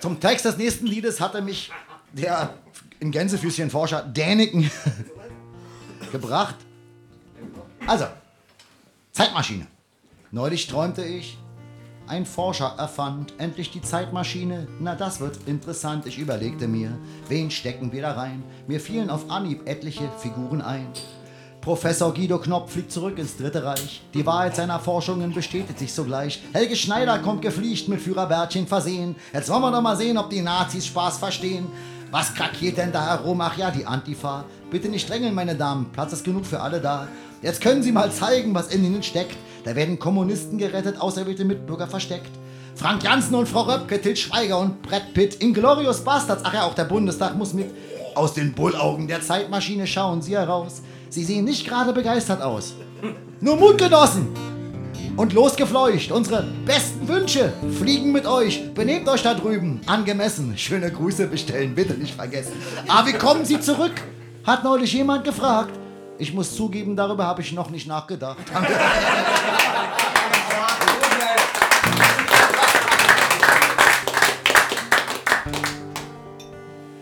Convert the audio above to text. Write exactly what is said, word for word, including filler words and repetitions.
Zum Text des nächsten Liedes hatte mich der in Gänsefüßchen Forscher Däniken gebracht. Also, Zeitmaschine. Neulich träumte ich, ein Forscher erfand endlich die Zeitmaschine. Na, das wird interessant. Ich überlegte mir, wen stecken wir da rein? Mir fielen auf Anhieb etliche Figuren ein. Professor Guido Knopf fliegt zurück ins Dritte Reich. Die Wahrheit seiner Forschungen bestätigt sich sogleich. Helge Schneider kommt gefliegt mit Führerbärtchen versehen. Jetzt wollen wir doch mal sehen, ob die Nazis Spaß verstehen. Was krakiert denn da herum? Ach ja, die Antifa. Bitte nicht drängeln, meine Damen. Platz ist genug für alle da. Jetzt können Sie mal zeigen, was in ihnen steckt. Da werden Kommunisten gerettet, auserwählte Mitbürger versteckt. Frank Janssen und Frau Röpke, Til Schweiger und Brett Pitt. Inglourious Bastards. Ach ja, auch der Bundestag muss mit. Aus den Bullaugen der Zeitmaschine schauen Sie heraus. Sie sehen nicht gerade begeistert aus. Nur Mut genossen und losgefleucht. Unsere besten Wünsche fliegen mit euch. Benehmt euch da drüben angemessen. Schöne Grüße bestellen, bitte nicht vergessen. Aber wie kommen Sie zurück? Hat neulich jemand gefragt. Ich muss zugeben, darüber habe ich noch nicht nachgedacht.